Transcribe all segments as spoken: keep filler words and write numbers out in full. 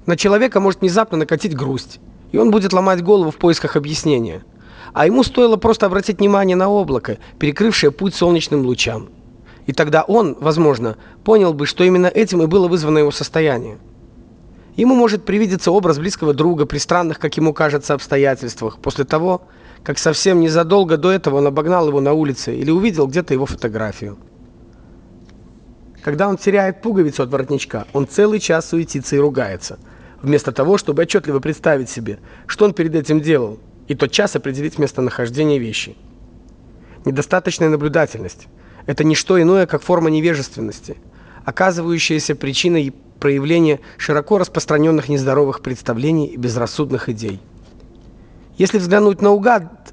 На человека может внезапно накатить грусть, и он будет ломать голову в поисках объяснения. А ему стоило просто обратить внимание на облако, перекрывшее путь солнечным лучам. И тогда он, возможно, понял бы, что именно этим и было вызвано его состояние. Ему может привидеться образ близкого друга при странных, как ему кажется, обстоятельствах, после того, как совсем незадолго до этого он обогнал его на улице или увидел где-то его фотографию. Когда он теряет пуговицу от воротничка, он целый час суетится и ругается, вместо того, чтобы отчетливо представить себе, что он перед этим делал, и тотчас определить местонахождение вещи. Недостаточная наблюдательность – это не что иное, как форма невежественности, оказывающаяся причиной проявления широко распространенных нездоровых представлений и безрассудных идей. Если взглянуть наугад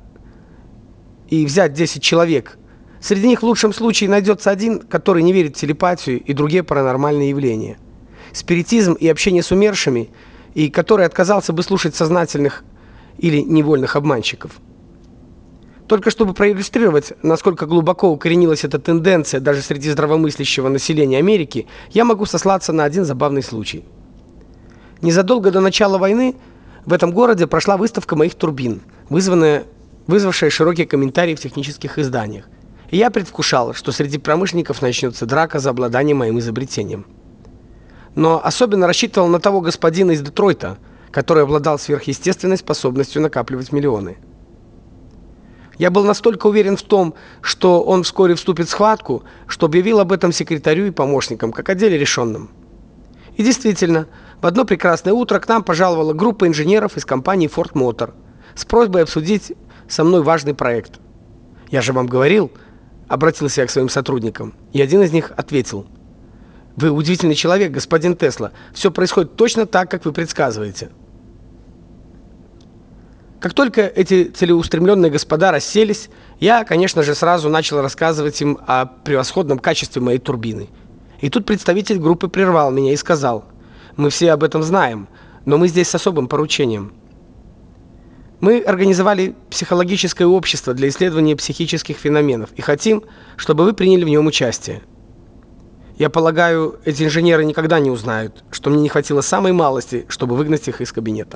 и взять десять человек, среди них в лучшем случае найдется один, который не верит в телепатию и другие паранормальные явления, спиритизм и общение с умершими, и который отказался бы слушать сознательных или невольных обманщиков. Только чтобы проиллюстрировать, насколько глубоко укоренилась эта тенденция даже среди здравомыслящего населения Америки, я могу сослаться на один забавный случай. Незадолго до начала войны в этом городе прошла выставка моих турбин, вызванная, вызвавшая широкие комментарии в технических изданиях. И я предвкушал, что среди промышленников начнется драка за обладание моим изобретением. Но особенно рассчитывал на того господина из Детройта, который обладал сверхъестественной способностью накапливать миллионы. Я был настолько уверен в том, что он вскоре вступит в схватку, что объявил об этом секретарю и помощникам, как о деле решенном. И действительно, в одно прекрасное утро к нам пожаловала группа инженеров из компании Ford Motor с просьбой обсудить со мной важный проект. Я же вам говорил, обратился я к своим сотрудникам, и один из них ответил: «Вы удивительный человек, господин Тесла. Все происходит точно так, как вы предсказываете». Как только эти целеустремленные господа расселись, я, конечно же, сразу начал рассказывать им о превосходном качестве моей турбины. И тут представитель группы прервал меня и сказал: «Мы все об этом знаем, но мы здесь с особым поручением. Мы организовали психологическое общество для исследования психических феноменов и хотим, чтобы вы приняли в нем участие. Я полагаю, эти инженеры никогда не узнают, что мне не хватило самой малости, чтобы выгнать их из кабинета».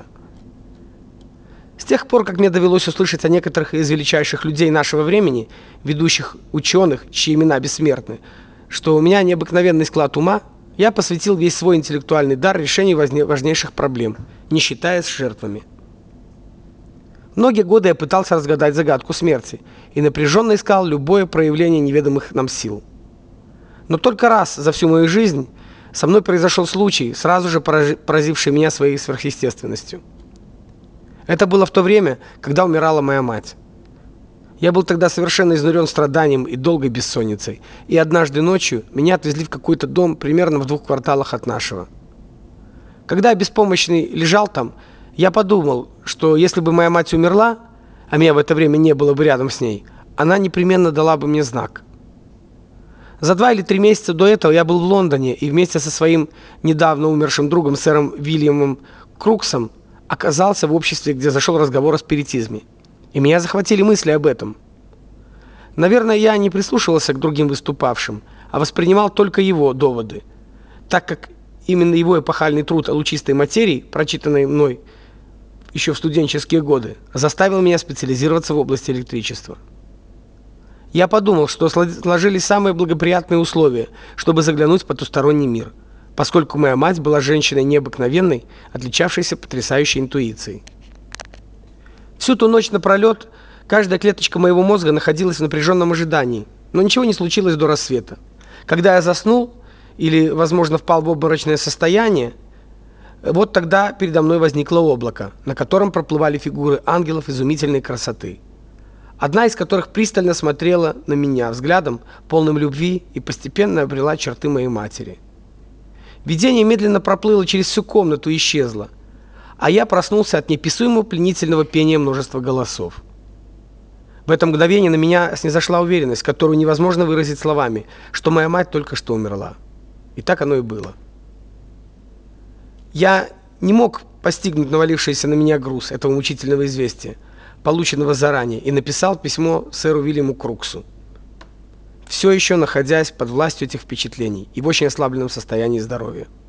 С тех пор, как мне довелось услышать о некоторых из величайших людей нашего времени, ведущих ученых, чьи имена бессмертны, что у меня необыкновенный склад ума, я посвятил весь свой интеллектуальный дар решению важнейших проблем, не считаясь с жертвами. Многие годы я пытался разгадать загадку смерти и напряженно искал любое проявление неведомых нам сил. Но только раз за всю мою жизнь со мной произошел случай, сразу же поразивший меня своей сверхъестественностью. Это было в то время, когда умирала моя мать. Я был тогда совершенно изнурен страданием и долгой бессонницей, и однажды ночью меня отвезли в какой-то дом примерно в двух кварталах от нашего. Когда я беспомощный лежал там, я подумал, что если бы моя мать умерла, а меня в это время не было бы рядом с ней, она непременно дала бы мне знак. За два или три месяца до этого я был в Лондоне и вместе со своим недавно умершим другом сэром Вильямом Круксом оказался в обществе, где зашел разговор о спиритизме. И меня захватили мысли об этом. Наверное, я не прислушивался к другим выступавшим, а воспринимал только его доводы, так как именно его эпохальный труд о лучистой материи, прочитанный мной еще в студенческие годы, заставил меня специализироваться в области электричества. Я подумал, что сложились самые благоприятные условия, чтобы заглянуть в потусторонний мир, поскольку моя мать была женщиной необыкновенной, отличавшейся потрясающей интуицией. Всю ту ночь напролет каждая клеточка моего мозга находилась в напряженном ожидании, но ничего не случилось до рассвета. Когда я заснул или, возможно, впал в обморочное состояние, вот тогда передо мной возникло облако, на котором проплывали фигуры ангелов изумительной красоты. Одна из которых пристально смотрела на меня взглядом, полным любви, и постепенно обрела черты моей матери. Видение медленно проплыло через всю комнату и исчезло, а я проснулся от неописуемого пленительного пения множества голосов. В это мгновение на меня снизошла уверенность, которую невозможно выразить словами, что моя мать только что умерла. И так оно и было. Я не мог постигнуть навалившийся на меня груз этого мучительного известия, полученного заранее, и написал письмо сэру Вильяму Круксу, все еще находясь под властью этих впечатлений и в очень ослабленном состоянии здоровья.